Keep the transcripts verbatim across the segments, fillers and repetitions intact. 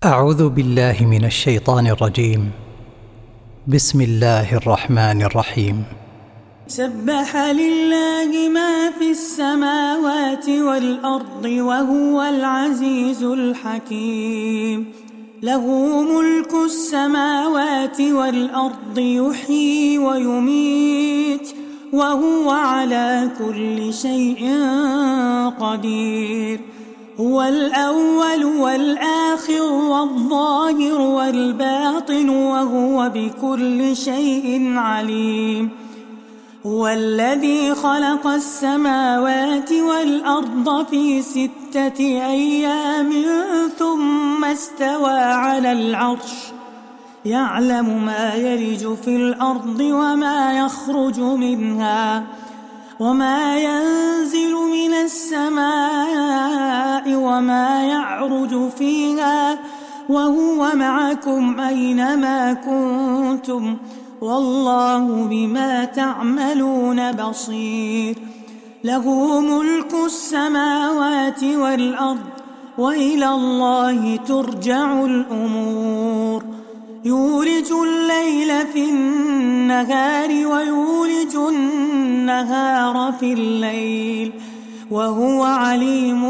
أعوذ بالله من الشيطان الرجيم. بسم الله الرحمن الرحيم. سبح لله ما في السماوات والأرض وهو العزيز الحكيم. له ملك السماوات والأرض يحيي ويميت وهو على كل شيء قدير. هو الأول والآخر والظاهر والباطن وهو بكل شيء عليم. هو الذي خلق السماوات والأرض في ستة أيام ثم استوى على العرش يعلم ما يلج في الأرض وما يخرج منها وما ينزل من السماء وما يعرج فيها وهو معكم أينما كنتم والله بما تعملون بصير. له ملك السماوات والأرض وإلى الله ترجع الأمور. يولج الليل في النهار ويولج النهار في الليل وهو عليم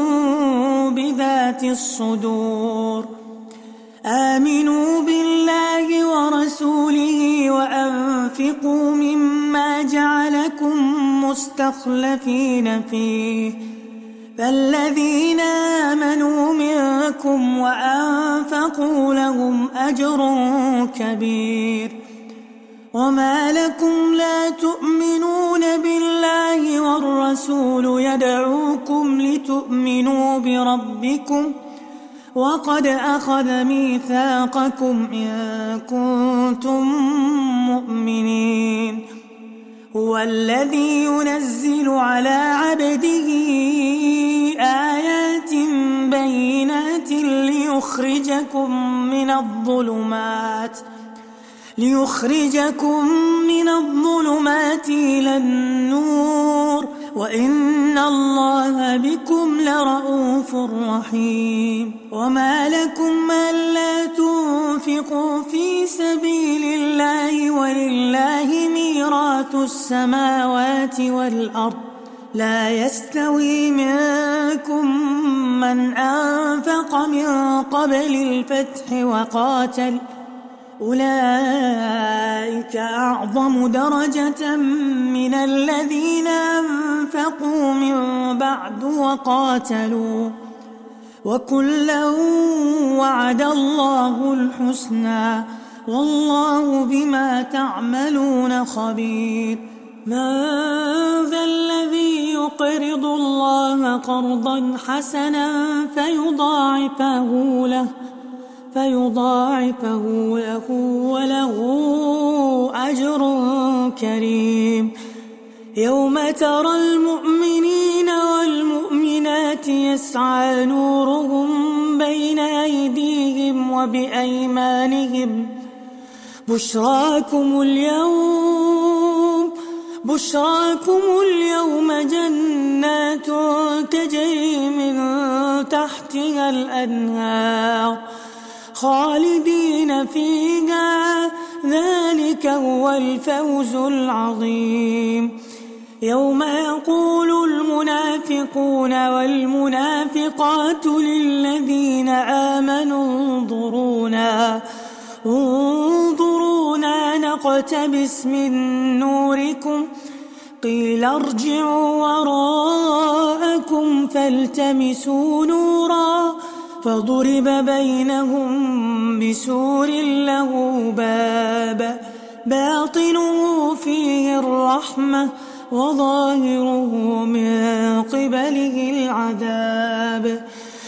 بذات الصدور. آمنوا بالله ورسوله وأنفقوا مما جعلكم مستخلفين فيه فالذين آمنوا منكم وأنفقوا لهم أجر كبير. وما لكم لا تؤمنون بالله والرسول يدعوكم لتؤمنوا بربكم وقد أخذ ميثاقكم إن كنتم مؤمنين. هو الذي ينزل على عبده آيات بينات ليخرجكم من الظلمات ليخرجكم من الظلمات إلى النور وإن الله بكم لرؤوف رحيم. وما لكم ألا تنفقوا في سبيل الله ولله ميراث السماوات والأرض لا يستوي منكم من أنفق من قبل الفتح وقاتل أولئك أعظم درجة من الذين أنفقوا من بعد وقاتلوا وكلا وعد الله الحسنى والله بما تعملون خبير. من ذا الذي يقرض الله قرضا حسنا فيضاعفه له فيضاعفه له وله أجر كريم. يوم ترى المؤمنين والمؤمنات يسعى نورهم بين أيديهم وبأيمانهم بشراكم اليوم بشراكم اليوم جنات تجري من تحتها الأنهار خالدين فيها ذلك هو الفوز العظيم. يوم يقول المنافقون والمنافقات للذين آمنوا انظرونا انظرونا نقتبس من نوركم قيل ارجعوا وراءكم فالتمسوا نورا فضرب بينهم بسور له باب باطنه فيه الرحمة وظاهره من قبله العذاب.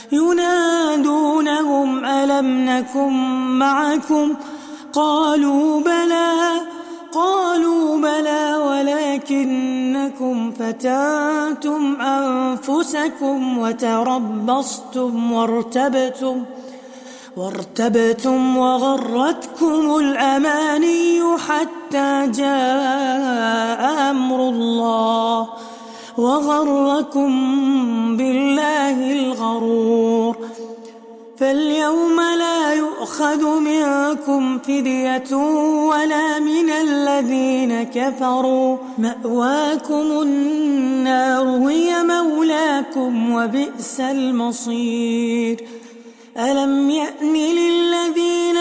ينادونهم ألم نكن معكم قالوا بلى قالوا بلى ولكنكم فتنتم أنفسكم وتربصتم وارتبتم وارتبتم وغرتكم الأماني حتى جاء أمر الله وغركم بالله الغرور. فاليوم لا يؤخذ منكم فدية ولا من الذين كفروا، مأواكم النار هي مولاكم وبئس المصير. ألم يأن للذين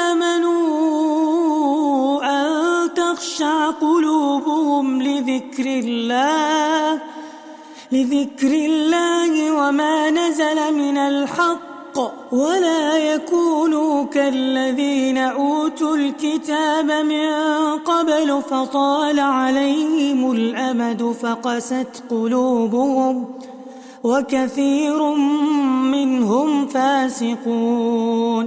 آمنوا أن تخشع قلوبهم لذكر الله لذكر الله وما نزل من الحق، ولا يكونوا كالذين أوتوا الكتاب من قبل فطال عليهم الأمد فقست قلوبهم وكثير منهم فاسقون.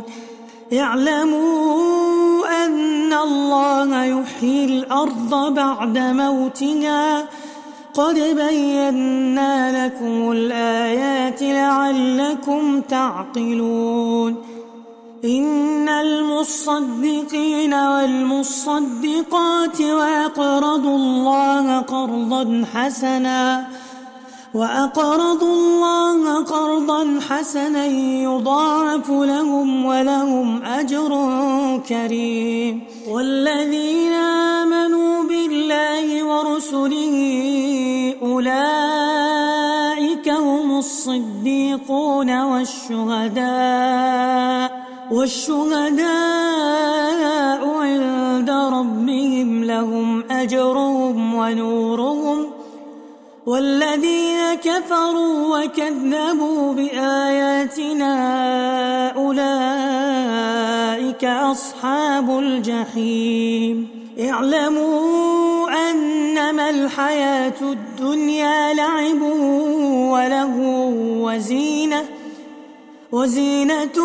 اعلموا أن الله يحيي الأرض بعد موتها، قد بينا لكم الآيات لعلكم تعقلون. إن المصدقين والمصدقات وأقرضوا الله قرضا حسنا وأقرضوا الله قرضا حسنا يضاعف لهم ولهم أجر كريم. والذين آمنوا بالله ورسله أولئك هم الصديقون والشهداء والشهداء عند ربهم لهم أجرهم ونورهم. والذين كفروا وكذبوا بآياتنا أولئك أصحاب الجحيم. اعلموا أنما الحياة الدنيا لعب وله وزينة وزينة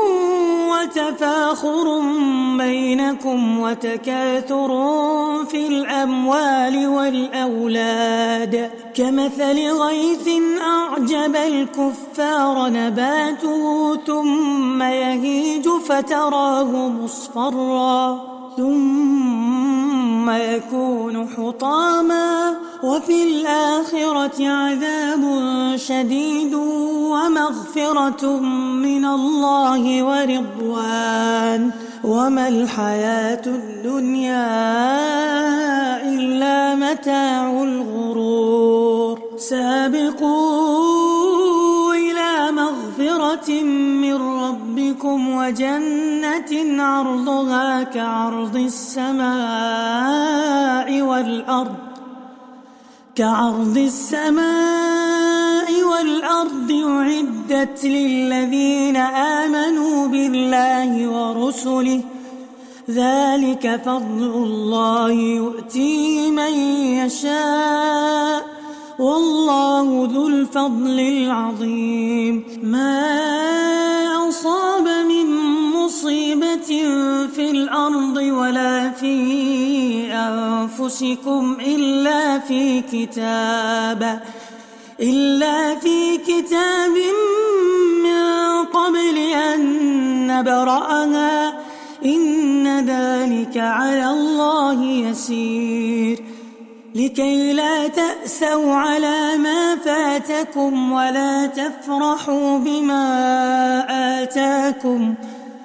وتفاخر بينكم وتكاثر في الأموال والأولاد، كمثل غيث أعجب الكفار نباته ثم يهيج فتراه مصفرا ثم يكون حطاما، وفي الآخرة عذاب شديد ومغفرة من الله ورضوان، وما الحياة الدنيا إلا متاع الغرور. سابقوا إلى مغفرة من ربكم وجنة عرضها كعرض السماء والأرض كعرض السماء والأرض أعدت للذين آمنوا بالله ورسله، ذلك فضل الله يؤتيه من يشاء والله ذو الفضل العظيم. ما أصاب من مصيبة في الأرض ولا في أنفسكم إلا في كتاب إلا في كتاب من قبل أن نبرأها، إن ذلك على الله يسير. لكي لا تأسوا على ما فاتكم ولا تفرحوا بما آتاكم،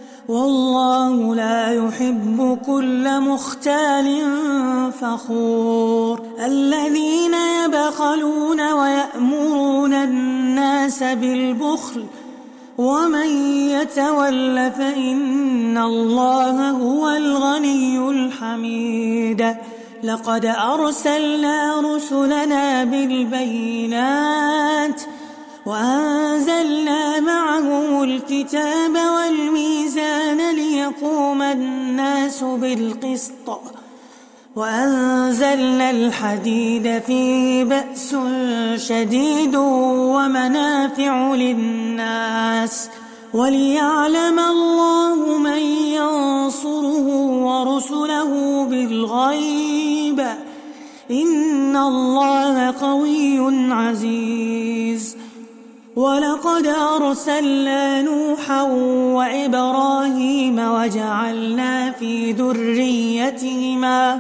والله لا يحب كل مختال فخور. الذين يبخلون ويأمرون الناس بالبخل ومن يتول فإن الله هو الغني الحميد. لقد أرسلنا رسلنا بالبينات وأنزلنا معهم الكتاب والميزان ليقوم الناس بالقسط، وأنزلنا الحديد فيه بأس شديد ومنافع للناس وليعلم الله من ينصره ورسله بالغيب، إن الله قوي عزيز. ولقد أرسلنا نوحا وإبراهيم وجعلنا في ذريتهما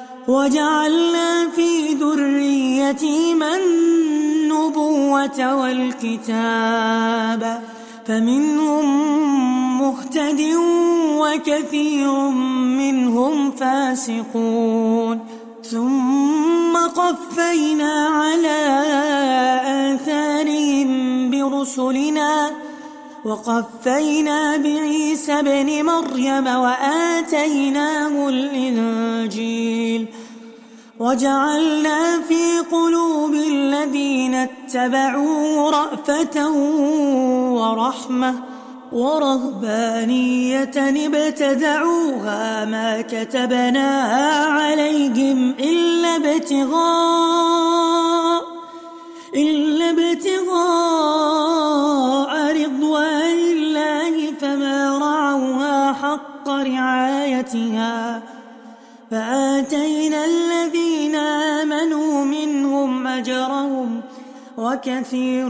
وجعلنا في ذريتهما النبوة والكتاب فمنهم مهتد وكثير منهم فاسقون ثم قفينا على آثارهم برسلنا وقفينا بعيسى ابن مريم وآتيناه الإنجيل وجعلنا في قلوب الذين اتبعوه رأفة ورحمة ورهبانية ابتدعوها ما كتبناها عليهم إلا ابتغاء إلا ابتغاء رضوان الله فما رعوها حق رعايتها فآتينا الذين آمنوا منهم أجرهم وكثير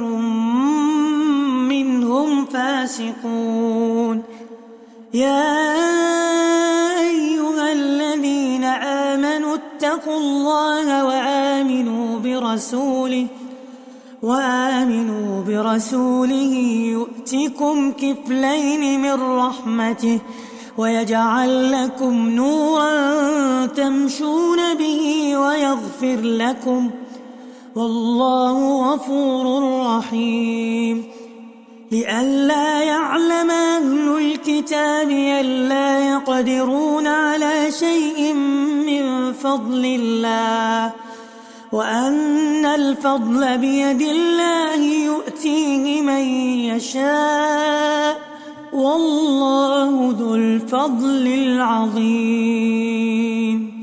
منهم فاسقون يا أيها الذين آمنوا اتقوا الله وآمنوا برسوله وآمنوا برسوله يؤتكم كفلين من رحمته ويجعل لكم نورا تمشون به ويغفر لكم والله غفور رحيم لئلا يعلم أهل الكتاب ألا يقدرون على شيء من فضل الله وأن الفضل بيد الله يؤتيه من يشاء والله ذو الفضل العظيم.